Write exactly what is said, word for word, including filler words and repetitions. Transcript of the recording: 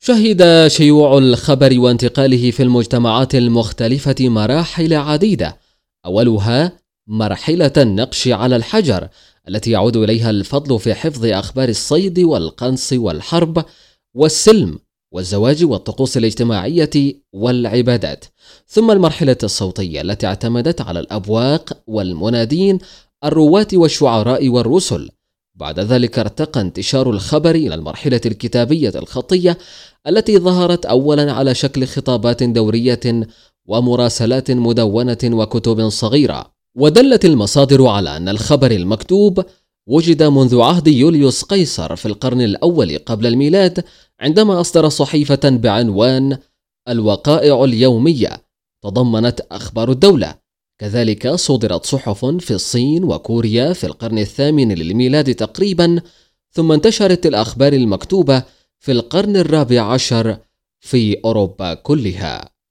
شهد شيوع الخبر وانتقاله في المجتمعات المختلفة مراحل عديدة، أولها مرحلة النقش على الحجر التي يعود إليها الفضل في حفظ أخبار الصيد والقنص والحرب والسلم والزواج والطقوس الاجتماعية والعبادات، ثم المرحلة الصوتية التي اعتمدت على الأبواق والمنادين، الرواة والشعراء والرسل. بعد ذلك ارتقى انتشار الخبر إلى المرحلة الكتابية الخطية التي ظهرت أولا على شكل خطابات دورية ومراسلات مدونة وكتب صغيرة. ودلت المصادر على أن الخبر المكتوب وجد منذ عهد يوليوس قيصر في القرن الأول قبل الميلاد، عندما أصدر صحيفة بعنوان الوقائع اليومية تضمنت أخبار الدولة. كذلك صدرت صحف في الصين وكوريا في القرن الثامن للميلاد تقريبا، ثم انتشرت الأخبار المكتوبة في القرن الرابع عشر في أوروبا كلها.